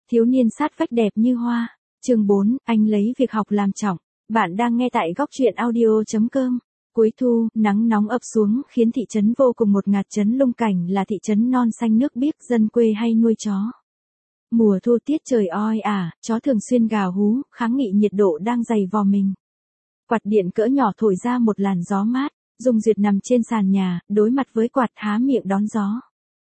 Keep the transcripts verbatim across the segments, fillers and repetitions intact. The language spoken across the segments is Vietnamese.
Thiếu niên sát vách đẹp như hoa. Chương bốn, anh lấy việc học làm trọng. Bạn đang nghe tại góc truyện audio chấm com. Cuối thu, nắng nóng ập xuống khiến thị trấn vô cùng ngột ngạt. Trấn Lung Cảnh là thị trấn non xanh nước biếc, dân quê hay nuôi chó. Mùa thu tiết trời oi ả, chó thường xuyên gào hú, kháng nghị nhiệt độ đang dày vò mình. Quạt điện cỡ nhỏ thổi ra một làn gió mát, Dung Duyệt nằm trên sàn nhà, đối mặt với quạt há miệng đón gió.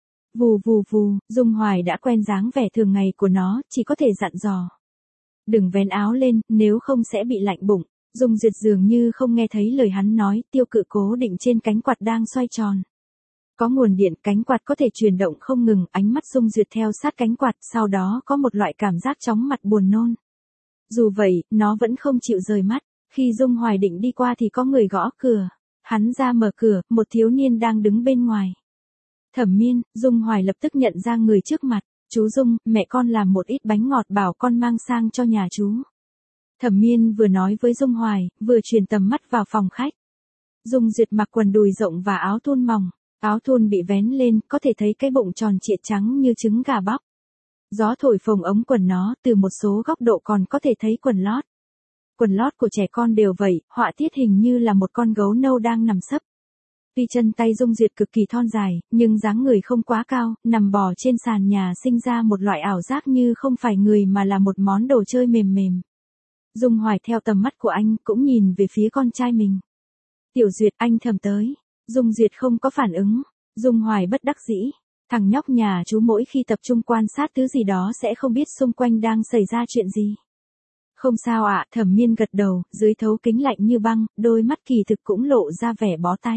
Vù vù vù, Dung Hoài đã quen dáng vẻ thường ngày của nó, chỉ có thể dặn dò. Đừng vén áo lên, nếu không sẽ bị lạnh bụng. Dung Duyệt dường như không nghe thấy lời hắn nói, tiêu cự cố định trên cánh quạt đang xoay tròn. Có nguồn điện, cánh quạt có thể chuyển động không ngừng, ánh mắt Dung Duyệt theo sát cánh quạt, sau đó có một loại cảm giác chóng mặt buồn nôn. Dù vậy, nó vẫn không chịu rời mắt. Khi Dung Hoài định đi qua thì có người gõ cửa. Hắn ra mở cửa, một thiếu niên đang đứng bên ngoài. Thẩm Miên. Dung Hoài lập tức nhận ra người trước mặt. Chú Dung, mẹ con làm một ít bánh ngọt bảo con mang sang cho nhà chú. Thẩm Miên vừa nói với Dung Hoài, vừa chuyển tầm mắt vào phòng khách. Dung Duyệt mặc quần đùi rộng và áo thun mỏng. Áo thun bị vén lên, có thể thấy cái bụng tròn trịa trắng như trứng gà bóc. Gió thổi phồng ống quần nó, từ một số góc độ còn có thể thấy quần lót. Quần lót của trẻ con đều vậy, họa tiết hình như là một con gấu nâu đang nằm sấp. Tuy chân tay Dung Duyệt cực kỳ thon dài, nhưng dáng người không quá cao, nằm bò trên sàn nhà sinh ra một loại ảo giác như không phải người mà là một món đồ chơi mềm mềm. Dung Hoài theo tầm mắt của anh cũng nhìn về phía con trai mình. Tiểu Duyệt, anh thầm tới. Dung Duyệt không có phản ứng. Dung Hoài bất đắc dĩ. Thằng nhóc nhà chú mỗi khi tập trung quan sát thứ gì đó sẽ không biết xung quanh đang xảy ra chuyện gì. Không sao ạ, Thẩm Miên gật đầu, dưới thấu kính lạnh như băng, đôi mắt kỳ thực cũng lộ ra vẻ bó tay.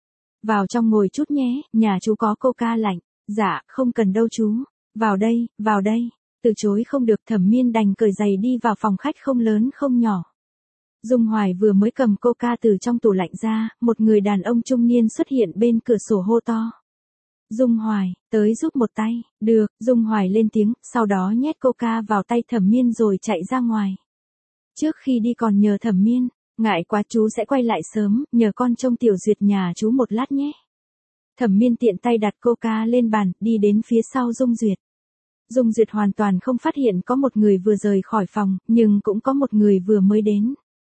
Vào trong ngồi chút nhé, nhà chú có coca lạnh. Dạ, không cần đâu chú. Vào đây, vào đây. Từ chối không được, Thẩm Miên đành cởi giày đi vào phòng khách không lớn không nhỏ. Dung Hoài vừa mới cầm coca từ trong tủ lạnh ra, một người đàn ông trung niên xuất hiện bên cửa sổ hô to. Dung Hoài, tới giúp một tay. Được, Dung Hoài lên tiếng, sau đó nhét coca vào tay Thẩm Miên rồi chạy ra ngoài. Trước khi đi còn nhờ Thẩm Miên, ngại quá chú sẽ quay lại sớm, nhờ con trông Tiểu Duyệt nhà chú một lát nhé. Thẩm Miên tiện tay đặt coca lên bàn, đi đến phía sau Dung Duyệt. Dung Duyệt hoàn toàn không phát hiện có một người vừa rời khỏi phòng, nhưng cũng có một người vừa mới đến.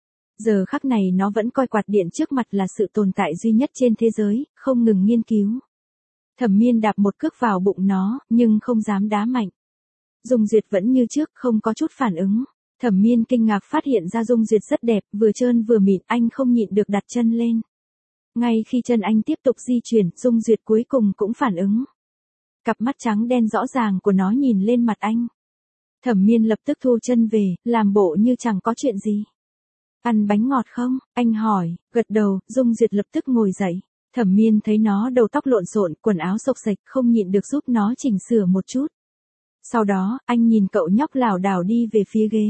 Giờ khắc này nó vẫn coi quạt điện trước mặt là sự tồn tại duy nhất trên thế giới, không ngừng nghiên cứu. Thẩm Miên đạp một cước vào bụng nó, nhưng không dám đá mạnh. Dung Duyệt vẫn như trước, không có chút phản ứng. Thẩm Miên kinh ngạc phát hiện ra Dung Duyệt rất đẹp, vừa trơn vừa mịn, anh không nhịn được đặt chân lên. Ngay khi chân anh tiếp tục di chuyển, Dung Duyệt cuối cùng cũng phản ứng. Cặp mắt trắng đen rõ ràng của nó nhìn lên mặt anh. Thẩm Miên lập tức thu chân về, làm bộ như chẳng có chuyện gì. Ăn bánh ngọt không? Anh hỏi, gật đầu, Dung Duyệt lập tức ngồi dậy. Thẩm Miên thấy nó đầu tóc lộn xộn, quần áo xộc xệch, không nhịn được giúp nó chỉnh sửa một chút. Sau đó, anh nhìn cậu nhóc lảo đảo đi về phía ghế.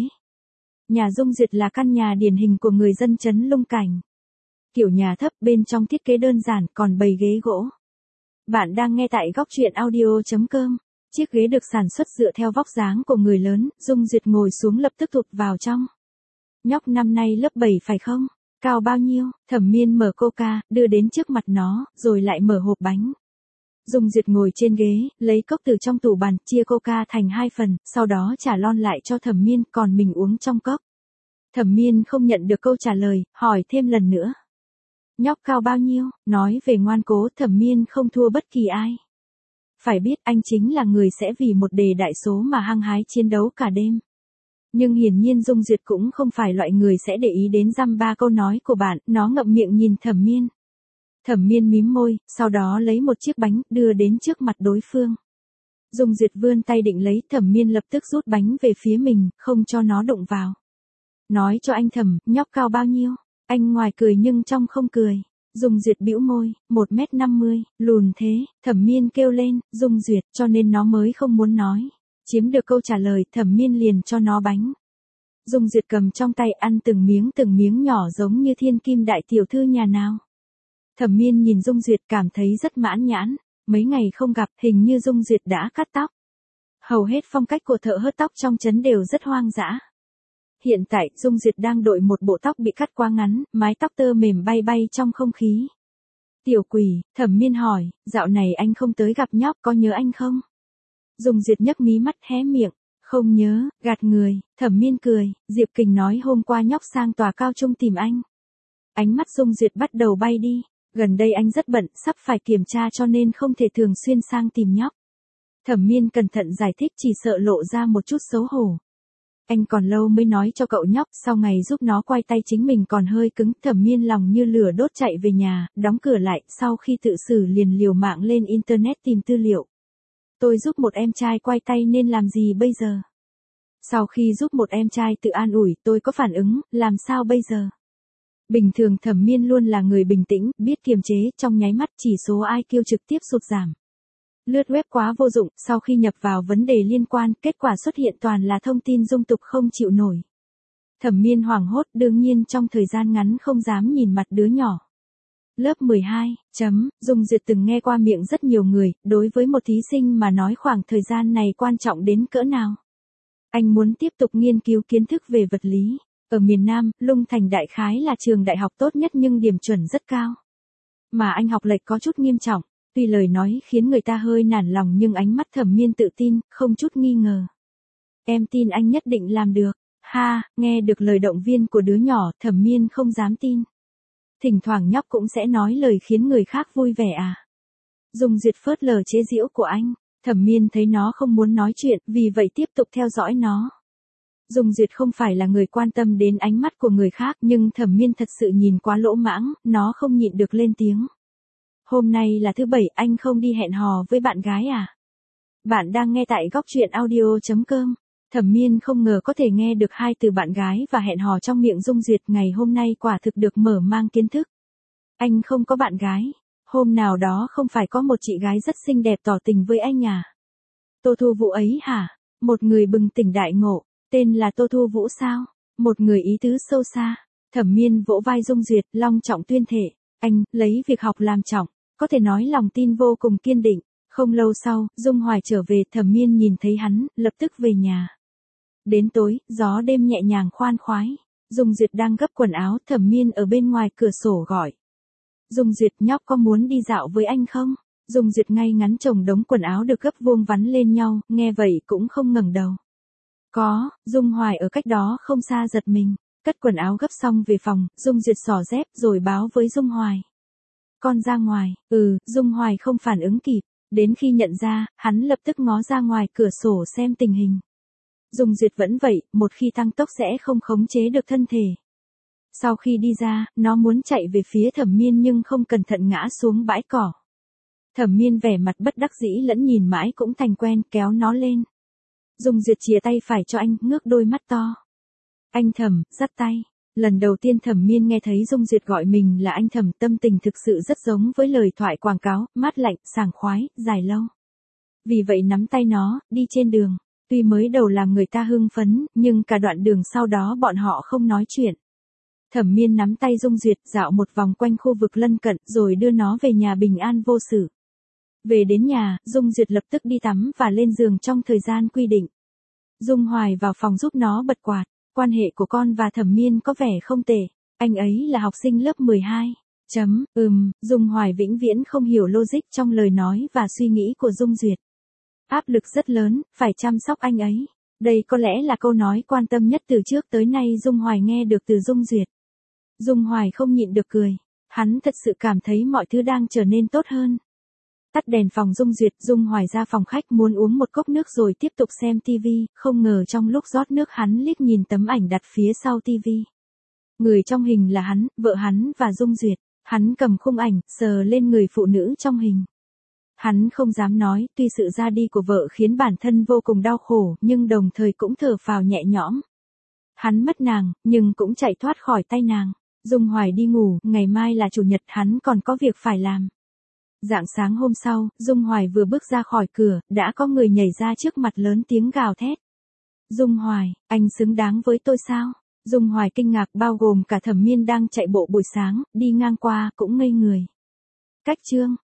Nhà Dung Duyệt là căn nhà điển hình của người dân Trấn Lung Cảnh. Kiểu nhà thấp, bên trong thiết kế đơn giản, còn bày ghế gỗ. Bạn đang nghe tại góc truyện audio chấm com. Chiếc ghế được sản xuất dựa theo vóc dáng của người lớn, Dung Duyệt ngồi xuống lập tức thụt vào trong. Nhóc năm nay lớp bảy phải không? Cao bao nhiêu? Thẩm Miên mở coca, đưa đến trước mặt nó, rồi lại mở hộp bánh. Dung Duyệt ngồi trên ghế, lấy cốc từ trong tủ bàn, chia coca thành hai phần, sau đó trả lon lại cho Thẩm Miên, còn mình uống trong cốc. Thẩm Miên không nhận được câu trả lời, hỏi thêm lần nữa. Nhóc cao bao nhiêu? Nói về ngoan cố, Thẩm Miên không thua bất kỳ ai. Phải biết anh chính là người sẽ vì một đề đại số mà hăng hái chiến đấu cả đêm. Nhưng hiển nhiên Dung Duyệt cũng không phải loại người sẽ để ý đến dăm ba câu nói của bạn, nó ngậm miệng nhìn Thẩm Miên. Thẩm Miên mím môi, sau đó lấy một chiếc bánh, đưa đến trước mặt đối phương. Dung Duyệt vươn tay định lấy, Thẩm Miên lập tức rút bánh về phía mình, không cho nó đụng vào. Nói cho anh Thẩm, nhóc cao bao nhiêu? Anh ngoài cười nhưng trong không cười. Dung Duyệt bĩu môi, một mét năm mươi, lùn thế, Thẩm Miên kêu lên, Dung Duyệt, cho nên nó mới không muốn nói. Chiếm được câu trả lời, Thẩm Miên liền cho nó bánh. Dung Duyệt cầm trong tay ăn từng miếng từng miếng nhỏ giống như thiên kim đại tiểu thư nhà nào. Thẩm Miên nhìn Dung Duyệt cảm thấy rất mãn nhãn, mấy ngày không gặp, hình như Dung Duyệt đã cắt tóc. Hầu hết phong cách của thợ hớt tóc trong trấn đều rất hoang dã. Hiện tại, Dung Duyệt đang đội một bộ tóc bị cắt quá ngắn, mái tóc tơ mềm bay bay trong không khí. Tiểu quỷ, Thẩm Miên hỏi, dạo này anh không tới gặp nhóc, có nhớ anh không? Dung Duyệt nhấc mí mắt hé miệng, Không nhớ, gạt người, Thẩm Miên cười, Diệp Kình nói hôm qua nhóc sang tòa cao trung tìm anh. Ánh mắt Dung Duyệt bắt đầu bay đi, gần đây anh rất bận, sắp phải kiểm tra cho nên không thể thường xuyên sang tìm nhóc. Thẩm Miên cẩn thận giải thích chỉ sợ lộ ra một chút xấu hổ. Anh còn lâu mới nói cho cậu nhóc, sau ngày giúp nó quay tay chính mình còn hơi cứng. Thẩm Miên lòng như lửa đốt chạy về nhà, đóng cửa lại, sau khi tự xử liền liều mạng lên internet tìm tư liệu. Tôi giúp một em trai quay tay nên làm gì bây giờ? Sau khi giúp một em trai tự an ủi, tôi có phản ứng, làm sao bây giờ? Bình thường Thẩm Miên luôn là người bình tĩnh, biết kiềm chế, trong nháy mắt chỉ số i kiu trực tiếp sụt giảm. Lướt web quá vô dụng, sau khi nhập vào vấn đề liên quan, kết quả xuất hiện toàn là thông tin dung tục không chịu nổi. Thẩm Miên hoảng hốt, đương nhiên trong thời gian ngắn không dám nhìn mặt đứa nhỏ. Lớp mười hai, chấm, Dung Duyệt từng nghe qua miệng rất nhiều người, đối với một thí sinh mà nói khoảng thời gian này quan trọng đến cỡ nào. Anh muốn tiếp tục nghiên cứu kiến thức về vật lý. Ở miền Nam, Lung Thành đại khái là trường đại học tốt nhất nhưng điểm chuẩn rất cao. Mà anh học lệch có chút nghiêm trọng, tuy lời nói khiến người ta hơi nản lòng nhưng ánh mắt Thẩm Miên tự tin, không chút nghi ngờ. Em tin anh nhất định làm được. Ha, nghe được lời động viên của đứa nhỏ, Thẩm Miên không dám tin. Thỉnh thoảng nhóc cũng sẽ nói lời khiến người khác vui vẻ à. Dung Duyệt phớt lờ chế giễu của anh, Thẩm Miên thấy nó không muốn nói chuyện, vì vậy tiếp tục theo dõi nó. Dung Duyệt không phải là người quan tâm đến ánh mắt của người khác nhưng Thẩm Miên thật sự nhìn quá lỗ mãng, nó không nhịn được lên tiếng. Hôm nay là thứ bảy, anh không đi hẹn hò với bạn gái à? Bạn đang nghe tại góc truyện audio chấm com. Thẩm Miên không ngờ có thể nghe được hai từ bạn gái và hẹn hò trong miệng Dung Duyệt, ngày hôm nay quả thực được mở mang kiến thức. Anh không có bạn gái. Hôm nào đó không phải có một chị gái rất xinh đẹp tỏ tình với anh à? Tô Thu Vũ ấy hả? Một người bừng tỉnh đại ngộ, tên là Tô Thu Vũ sao? Một người ý tứ sâu xa. Thẩm Miên vỗ vai Dung Duyệt, long trọng tuyên thệ, anh lấy việc học làm trọng, có thể nói lòng tin vô cùng kiên định. Không lâu sau, Dung Hoài trở về, Thẩm Miên nhìn thấy hắn, lập tức về nhà. Đến tối, gió đêm nhẹ nhàng khoan khoái. Dung Duyệt đang gấp quần áo, Thẩm Miên ở bên ngoài cửa sổ gọi. Dung Duyệt, nhóc có muốn đi dạo với anh không? Dung Duyệt ngay ngắn chồng đống quần áo được gấp vuông vắn lên nhau, nghe vậy cũng không ngẩng đầu. Có, Dung Hoài ở cách đó không xa giật mình, cất quần áo gấp xong về phòng, Dung Duyệt xỏ dép rồi báo với Dung Hoài. Con ra ngoài, ừ, Dung Hoài không phản ứng kịp, đến khi nhận ra, hắn lập tức ngó ra ngoài cửa sổ xem tình hình. Dung Duyệt vẫn vậy, một khi tăng tốc sẽ không khống chế được thân thể. Sau khi đi ra, nó muốn chạy về phía Thẩm Miên nhưng không cẩn thận ngã xuống bãi cỏ. Thẩm Miên vẻ mặt bất đắc dĩ lẫn nhìn mãi cũng thành quen, kéo nó lên. Dung Duyệt chìa tay phải cho anh, ngước đôi mắt to. Anh Thẩm, dắt tay. Lần đầu tiên Thẩm Miên nghe thấy Dung Duyệt gọi mình là anh Thẩm, tâm tình thực sự rất giống với lời thoại quảng cáo, mát lạnh, sảng khoái, dài lâu. Vì vậy nắm tay nó, đi trên đường. Tuy mới đầu làm người ta hưng phấn, nhưng cả đoạn đường sau đó bọn họ không nói chuyện. Thẩm Miên nắm tay Dung Duyệt, dạo một vòng quanh khu vực lân cận, rồi đưa nó về nhà bình an vô sự. Về đến nhà, Dung Duyệt lập tức đi tắm và lên giường trong thời gian quy định. Dung Hoài vào phòng giúp nó bật quạt. Quan hệ của con và Thẩm Miên có vẻ không tệ. Anh ấy là học sinh lớp mười hai. Chấm, ừm, Dung Hoài vĩnh viễn không hiểu logic trong lời nói và suy nghĩ của Dung Duyệt. Áp lực rất lớn, phải chăm sóc anh ấy. Đây có lẽ là câu nói quan tâm nhất từ trước tới nay Dung Hoài nghe được từ Dung Duyệt. Dung Hoài không nhịn được cười. Hắn thật sự cảm thấy mọi thứ đang trở nên tốt hơn. Tắt đèn phòng Dung Duyệt, Dung Hoài ra phòng khách muốn uống một cốc nước rồi tiếp tục xem tivi, không ngờ trong lúc rót nước hắn liếc nhìn tấm ảnh đặt phía sau tivi. Người trong hình là hắn, vợ hắn và Dung Duyệt. Hắn cầm khung ảnh, sờ lên người phụ nữ trong hình. Hắn không dám nói, tuy sự ra đi của vợ khiến bản thân vô cùng đau khổ, nhưng đồng thời cũng thở phào nhẹ nhõm. Hắn mất nàng, nhưng cũng chạy thoát khỏi tay nàng. Dung Hoài đi ngủ, ngày mai là chủ nhật, hắn còn có việc phải làm. Rạng sáng hôm sau, Dung Hoài vừa bước ra khỏi cửa, đã có người nhảy ra trước mặt lớn tiếng gào thét. Dung Hoài, anh xứng đáng với tôi sao? Dung Hoài kinh ngạc, bao gồm cả Thẩm Miên đang chạy bộ buổi sáng, đi ngang qua, cũng ngây người. Cách chương